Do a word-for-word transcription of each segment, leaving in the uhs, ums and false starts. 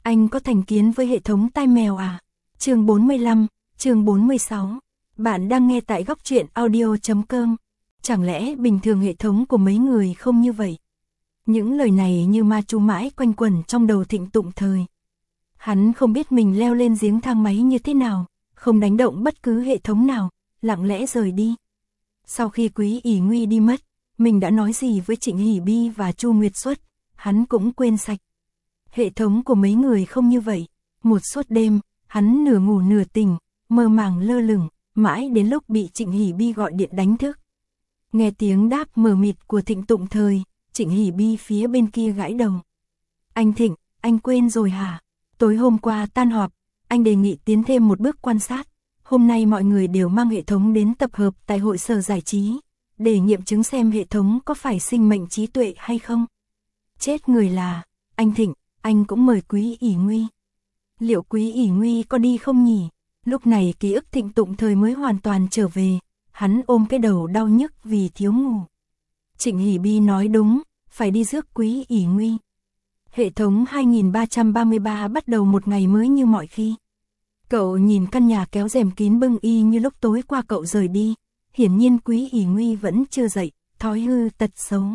Anh có thành kiến với hệ thống tai mèo à? Chương bốn mươi lăm, chương bốn mươi sáu. Bạn đang nghe tại góc truyện audio chấm com. Chẳng lẽ bình thường hệ thống của mấy người không như vậy? Những lời này như ma chú mãi quanh quẩn trong đầu Thịnh Tụng Thời. Hắn không biết mình leo lên giếng thang máy như thế nào, không đánh động bất cứ hệ thống nào, lặng lẽ rời đi. Sau khi Quý ỷ Nguy đi mất, mình đã nói gì với Trịnh Hỷ Bi và Chu Nguyệt Xuất, hắn cũng quên sạch. Hệ thống của mấy người không như vậy. Một suốt đêm, hắn nửa ngủ nửa tỉnh, mơ màng lơ lửng, mãi đến lúc bị Trịnh Hỷ Bi gọi điện đánh thức. Nghe tiếng đáp mờ mịt của Thịnh Tụng Thời, Trịnh Hỷ Bi phía bên kia gãi đầu. Anh Thịnh, anh quên rồi hả? Tối hôm qua tan họp, anh đề nghị tiến thêm một bước quan sát. Hôm nay mọi người đều mang hệ thống đến tập hợp tại hội sở giải trí, để nghiệm chứng xem hệ thống có phải sinh mệnh trí tuệ hay không. Chết người là, anh Thịnh, anh cũng mời Quý ỷ Nguy. Liệu Quý ỷ Nguy có đi không nhỉ? Lúc này ký ức Thịnh Tụng Thời mới hoàn toàn trở về, hắn ôm cái đầu đau nhức vì thiếu ngủ. Trịnh Hỷ Bi nói đúng, phải đi rước Quý ỷ Nguy. Hệ thống hai nghìn ba trăm ba mươi ba bắt đầu một ngày mới như mọi khi. Cậu nhìn căn nhà kéo rèm kín bưng y như lúc tối qua cậu rời đi, hiển nhiên Quý ỷ Nguy vẫn chưa dậy, thói hư tật xấu.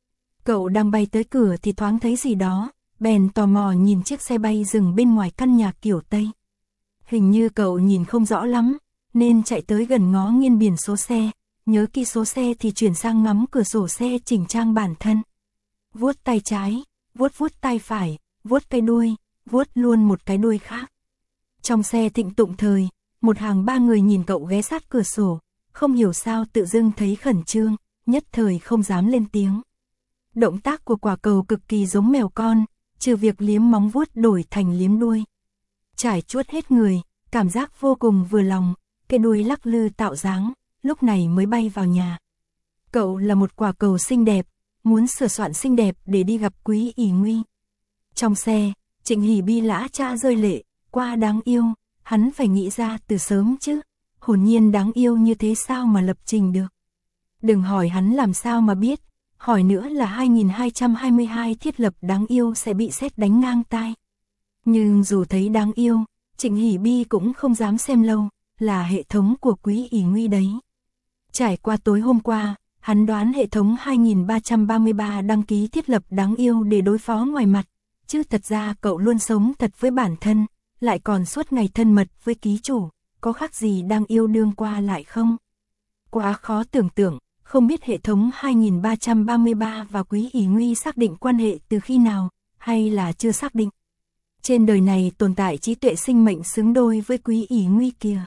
Cậu đang bay tới cửa thì thoáng thấy gì đó, bèn tò mò nhìn chiếc xe bay dừng bên ngoài căn nhà kiểu Tây. Hình như cậu nhìn không rõ lắm, nên chạy tới gần ngó nghiêng biển số xe, nhớ kỹ số xe thì chuyển sang ngắm cửa sổ xe chỉnh trang bản thân. Vuốt tay trái, vuốt vuốt tay phải, vuốt cái đuôi, vuốt luôn một cái đuôi khác. Trong xe Thịnh Tụng Thời, một hàng ba người nhìn cậu ghé sát cửa sổ, không hiểu sao tự dưng thấy khẩn trương, nhất thời không dám lên tiếng. Động tác của quả cầu cực kỳ giống mèo con, trừ việc liếm móng vuốt đổi thành liếm đuôi. Trải chuốt hết người, cảm giác vô cùng vừa lòng, cái đuôi lắc lư tạo dáng, lúc này mới bay vào nhà. Cậu là một quả cầu xinh đẹp, muốn sửa soạn xinh đẹp để đi gặp Quý ỷ Nguy. Trong xe, Trịnh Hỷ Bi lã chã rơi lệ, qua đáng yêu, hắn phải nghĩ ra từ sớm chứ, hồn nhiên đáng yêu như thế sao mà lập trình được. Đừng hỏi hắn làm sao mà biết, hỏi nữa là hai nghìn hai trăm hai mươi hai thiết lập đáng yêu sẽ bị sét đánh ngang tai. Nhưng dù thấy đáng yêu, Trịnh Hỷ Bi cũng không dám xem lâu, là hệ thống của Quý ỷ Nguy đấy. Trải qua tối hôm qua, hắn đoán hệ thống hai nghìn ba trăm ba mươi ba đăng ký thiết lập đáng yêu để đối phó ngoài mặt, chứ thật ra cậu luôn sống thật với bản thân, lại còn suốt ngày thân mật với ký chủ, có khác gì đang yêu đương qua lại không? Quá khó tưởng tượng, không biết hệ thống hai nghìn ba trăm ba mươi ba và Quý ỷ Nguy xác định quan hệ từ khi nào, hay là chưa xác định. Trên đời này tồn tại trí tuệ sinh mệnh xứng đôi với Quý ỷ Nguy kìa.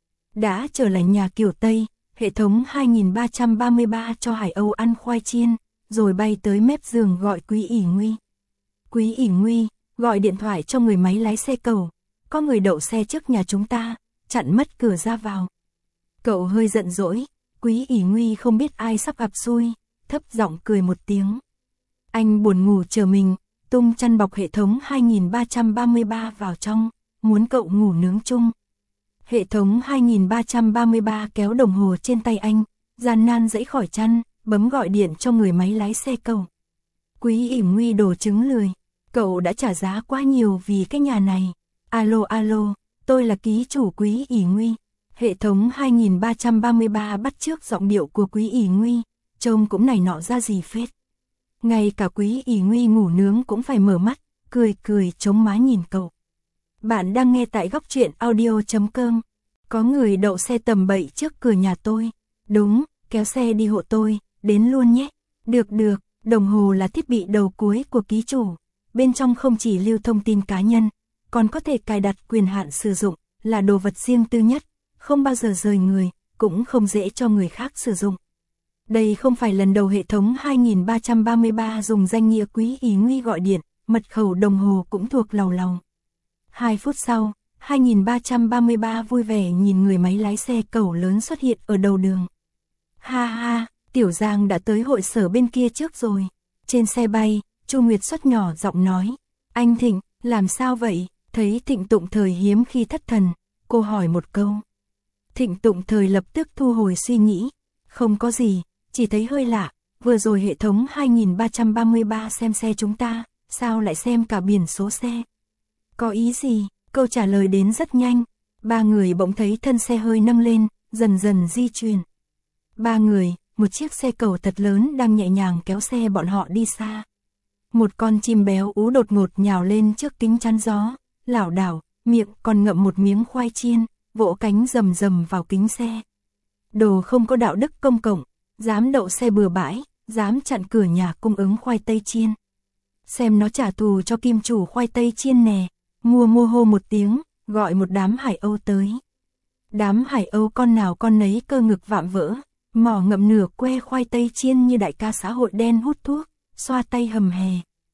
Đã trở lại nhà kiểu Tây, hệ thống hai nghìn ba trăm ba mươi ba cho Hải Âu ăn khoai chiên, rồi bay tới mép giường gọi Quý ỷ Nguy. Quý ỷ Nguy, gọi điện thoại cho người máy lái xe cầu, có người đậu xe trước nhà chúng ta, chặn mất cửa ra vào. Cậu hơi giận dỗi, Quý ỷ Nguy không biết ai sắp gặp xui, thấp giọng cười một tiếng. Anh buồn ngủ chờ mình, tung chăn bọc hệ thống hai nghìn ba trăm ba mươi ba vào trong, muốn cậu ngủ nướng chung. Hệ thống hai nghìn ba trăm ba mươi ba kéo đồng hồ trên tay anh, gian nan giãy khỏi chăn, bấm gọi điện cho người máy lái xe cầu. Quý ỷ Nguy đồ trứng lười, cậu đã trả giá quá nhiều vì cái nhà này. Alo alo, tôi là ký chủ Quý ỷ Nguy. Hệ thống hai nghìn ba trăm ba mươi ba bắt chước giọng điệu của Quý ỷ Nguy, trông cũng này nọ ra gì phết. Ngay cả Quý ỷ Nguy ngủ nướng cũng phải mở mắt, cười cười chống má nhìn cậu. Bạn đang nghe tại góc truyện audio chấm com. Có người đậu xe tầm bậy trước cửa nhà tôi. Đúng, kéo xe đi hộ tôi, đến luôn nhé. Được được, đồng hồ là thiết bị đầu cuối của ký chủ. Bên trong không chỉ lưu thông tin cá nhân, còn có thể cài đặt quyền hạn sử dụng, là đồ vật riêng tư nhất, không bao giờ rời người, cũng không dễ cho người khác sử dụng. Đây không phải lần đầu hệ thống hai nghìn ba trăm ba mươi ba dùng danh nghĩa Quý ỷ Nguy gọi điện, mật khẩu đồng hồ cũng thuộc lầu lầu. Hai phút sau, hai nghìn ba trăm ba mươi ba vui vẻ nhìn người máy lái xe cầu lớn xuất hiện ở đầu đường. Ha ha, Tiểu Giang đã tới hội sở bên kia trước rồi. Trên xe bay, Chu Nguyệt Xuất nhỏ giọng nói. Anh Thịnh, làm sao vậy? Thấy Thịnh Tụng Thời hiếm khi thất thần, cô hỏi một câu. Thịnh Tụng Thời lập tức thu hồi suy nghĩ. Không có gì, chỉ thấy hơi lạ, vừa rồi hệ thống hai nghìn ba trăm ba mươi ba xem xe chúng ta, sao lại xem cả biển số xe? Có ý gì? Câu trả lời đến rất nhanh. Ba người bỗng thấy thân xe hơi nâng lên, dần dần di chuyển. Ba người, một chiếc xe cầu thật lớn đang nhẹ nhàng kéo xe bọn họ đi xa. Một con chim béo ú đột ngột nhào lên trước kính chắn gió, lảo đảo, miệng còn ngậm một miếng khoai chiên, vỗ cánh rầm rầm vào kính xe. Đồ không có đạo đức công cộng, dám đậu xe bừa bãi, dám chặn cửa nhà cung ứng khoai tây chiên. Xem nó trả thù cho kim chủ khoai tây chiên nè. Mua mua hô một tiếng, gọi một đám Hải Âu tới. Đám Hải Âu con nào con nấy cơ ngực vạm vỡ, mỏ ngậm nửa que khoai tây chiên như đại ca xã hội đen hút thuốc, xoa tay hầm hè.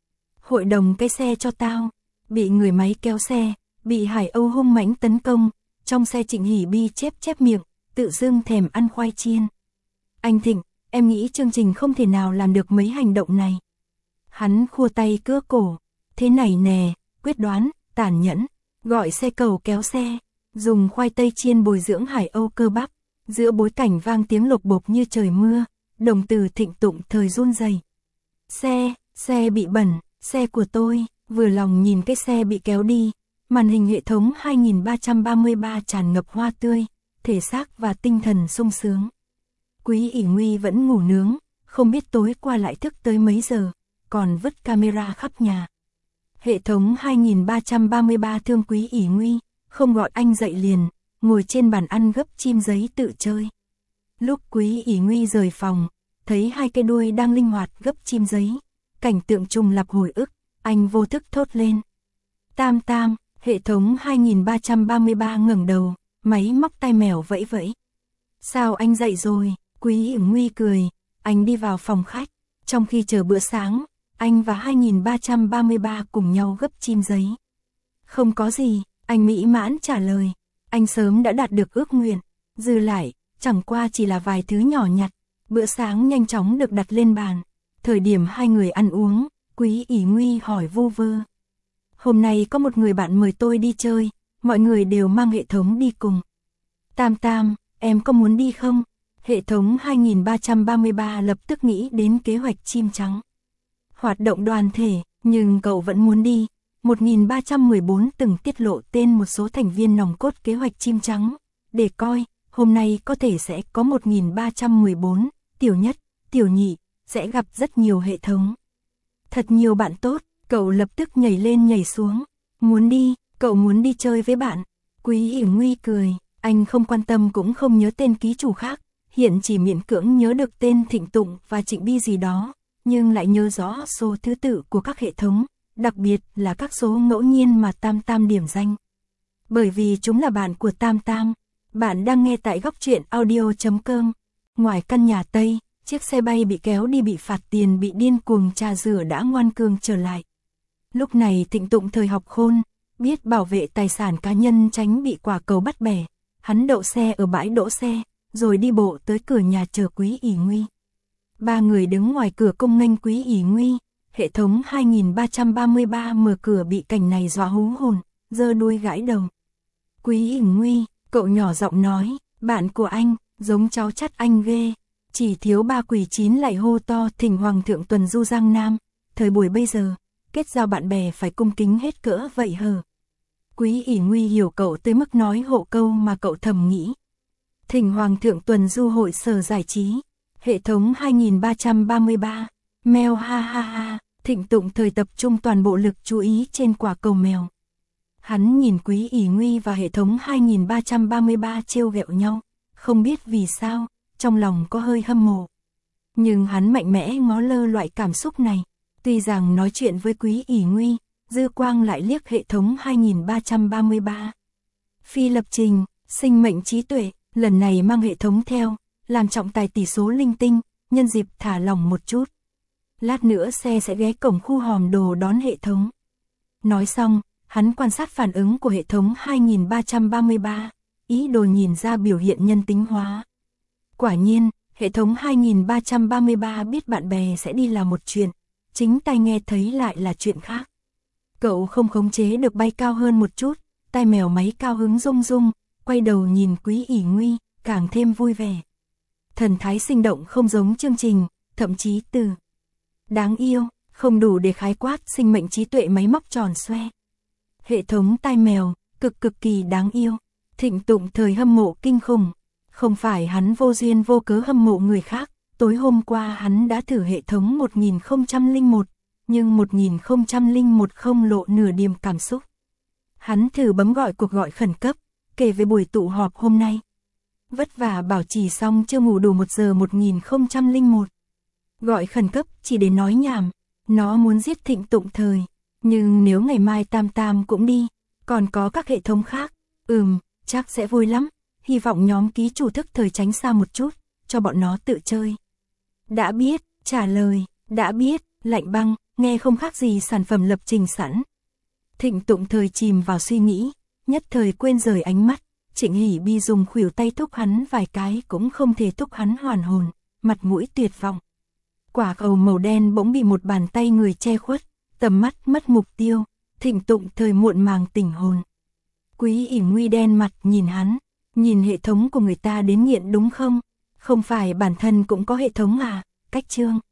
Hội đồng cái xe cho tao, bị người máy kéo xe, bị Hải Âu hung mãnh tấn công, trong xe Trịnh Hỷ Bi chép chép miệng, tự dưng thèm ăn khoai chiên. Anh Thịnh, em nghĩ chương trình không thể nào làm được mấy hành động này. Hắn khua tay cưa cổ, thế này nè, quyết đoán, tàn nhẫn, gọi xe cầu kéo xe, dùng khoai tây chiên bồi dưỡng Hải Âu cơ bắp, giữa bối cảnh vang tiếng lộc bộp như trời mưa, đồng từ Thịnh Tụng thời run rẩy. Xe, xe bị bẩn, xe của tôi, vừa lòng nhìn cái xe bị kéo đi, màn hình hệ thống hai nghìn ba trăm ba mươi ba tràn ngập hoa tươi, thể xác và tinh thần sung sướng. Quý ỷ Nguy vẫn ngủ nướng, không biết tối qua lại thức tới mấy giờ, còn vứt camera khắp nhà. Hệ thống hai nghìn ba trăm ba mươi ba thương Quý ỷ Nguy, không gọi anh dậy liền, ngồi trên bàn ăn gấp chim giấy tự chơi. Lúc Quý ỷ Nguy rời phòng, thấy hai cái đuôi đang linh hoạt gấp chim giấy, cảnh tượng trùng lặp hồi ức, anh vô thức thốt lên. Tam tam, hệ thống hai nghìn ba trăm ba mươi ba ngẩng đầu, máy móc tai mèo vẫy vẫy. Sao anh dậy rồi? Quý ỷ Nguy cười, anh đi vào phòng khách, trong khi chờ bữa sáng, anh và hai nghìn ba trăm ba mươi ba cùng nhau gấp chim giấy. Không có gì, anh mỹ mãn trả lời, anh sớm đã đạt được ước nguyện, dư lại, chẳng qua chỉ là vài thứ nhỏ nhặt. Bữa sáng nhanh chóng được đặt lên bàn, thời điểm hai người ăn uống, Quý ỷ Nguy hỏi vu vơ. Hôm nay có một người bạn mời tôi đi chơi, mọi người đều mang hệ thống đi cùng. Tam tam, em có muốn đi không? Hệ thống hai nghìn ba trăm ba mươi ba lập tức nghĩ đến kế hoạch chim trắng. Hoạt động đoàn thể, nhưng cậu vẫn muốn đi. một nghìn ba trăm mười bốn từng tiết lộ tên một số thành viên nòng cốt kế hoạch chim trắng, để coi, hôm nay có thể sẽ có một nghìn ba trăm mười bốn, tiểu nhất, tiểu nhị, sẽ gặp rất nhiều hệ thống. Thật nhiều bạn tốt, cậu lập tức nhảy lên nhảy xuống. Muốn đi, cậu muốn đi chơi với bạn. Quý ỷ Nguy cười, anh không quan tâm cũng không nhớ tên ký chủ khác, hiện chỉ miễn cưỡng nhớ được tên Thịnh Tụng và Trịnh Bi gì đó, nhưng lại nhớ rõ số thứ tự của các hệ thống, đặc biệt là các số ngẫu nhiên mà Tam Tam điểm danh. Bởi vì chúng là bạn của Tam Tam. Bạn đang nghe tại góc truyện audio chấm com. Ngoài căn nhà Tây, chiếc xe bay bị kéo đi bị phạt tiền bị điên cuồng trà rửa đã ngoan cường trở lại. Lúc này Thịnh Tụng thời học khôn, biết bảo vệ tài sản cá nhân tránh bị quả cầu bắt bẻ. Hắn đậu xe ở bãi đỗ xe, rồi đi bộ tới cửa nhà chờ Quý ỷ Nguy. Ba người đứng ngoài cửa cung nghênh Quý ỷ Nguy. Hệ thống hai nghìn ba trăm ba mươi ba mở cửa bị cảnh này dọa hú hồn, giơ đuôi gãi đầu. Quý ỷ Nguy, cậu nhỏ giọng nói, bạn của anh, giống cháu chắt anh ghê. Chỉ thiếu ba quỷ chín lại hô to thỉnh Hoàng thượng tuần du Giang Nam. Thời buổi bây giờ, kết giao bạn bè phải cung kính hết cỡ vậy hờ. Quý ỷ Nguy hiểu cậu tới mức nói hộ câu mà cậu thầm nghĩ. Thỉnh Hoàng thượng tuần du hội sở giải trí. Hệ thống hai nghìn ba trăm ba mươi ba, mèo ha ha ha. Thịnh Tụng thời tập trung toàn bộ lực chú ý trên quả cầu mèo. Hắn nhìn Quý ỷ Nguy và hệ thống hai nghìn ba trăm ba mươi ba trêu ghẹo nhau, không biết vì sao, trong lòng có hơi hâm mộ. Nhưng hắn mạnh mẽ ngó lơ loại cảm xúc này, tuy rằng nói chuyện với Quý ỷ Nguy, dư quang lại liếc hệ thống hai nghìn ba trăm ba mươi ba. Phi lập trình, sinh mệnh trí tuệ, lần này mang hệ thống theo, làm trọng tài tỷ số linh tinh, nhân dịp thả lỏng một chút. Lát nữa xe sẽ ghé cổng khu hòm đồ đón hệ thống. Nói xong, hắn quan sát phản ứng của hệ thống hai nghìn ba trăm ba mươi ba, ý đồ nhìn ra biểu hiện nhân tính hóa. Quả nhiên, hệ thống hai nghìn ba trăm ba mươi ba biết bạn bè sẽ đi là một chuyện, chính tai nghe thấy lại là chuyện khác. Cậu không khống chế được bay cao hơn một chút, tai mèo máy cao hứng rung rung, quay đầu nhìn Quý ỷ Nguy, càng thêm vui vẻ. Thần thái sinh động không giống chương trình, thậm chí từ đáng yêu, không đủ để khái quát sinh mệnh trí tuệ máy móc tròn xoe. Hệ thống tai mèo, cực cực kỳ đáng yêu. Thịnh Tụng Thời hâm mộ kinh khủng. Không phải hắn vô duyên vô cớ hâm mộ người khác, tối hôm qua hắn đã thử hệ thống một nghìn không trăm lẻ một, nhưng một nghìn không trăm lẻ một không lộ nửa điểm cảm xúc. Hắn thử bấm gọi cuộc gọi khẩn cấp, kể về buổi tụ họp hôm nay. Vất vả bảo trì xong chưa ngủ đủ một giờ một nghìn không trăm lẻ một. Gọi khẩn cấp chỉ để nói nhảm, nó muốn giết Thịnh Tụng Thời. Nhưng nếu ngày mai Tam Tam cũng đi, còn có các hệ thống khác, ừm, chắc sẽ vui lắm. Hy vọng nhóm ký chủ thức thời tránh xa một chút, cho bọn nó tự chơi. Đã biết, trả lời, đã biết, lạnh băng, nghe không khác gì sản phẩm lập trình sẵn. Thịnh Tụng Thời chìm vào suy nghĩ, nhất thời quên rời ánh mắt. Trịnh Hỷ Bi dùng khuỷu tay thúc hắn vài cái cũng không thể thúc hắn hoàn hồn, mặt mũi tuyệt vọng. Quả cầu màu đen bỗng bị một bàn tay người che khuất, tầm mắt mất mục tiêu, Thịnh Tụng Thời muộn màng tỉnh hồn. Quý ỉ nguy đen mặt nhìn hắn, nhìn hệ thống của người ta đến nghiện đúng không? Không phải bản thân cũng có hệ thống à? Cách chương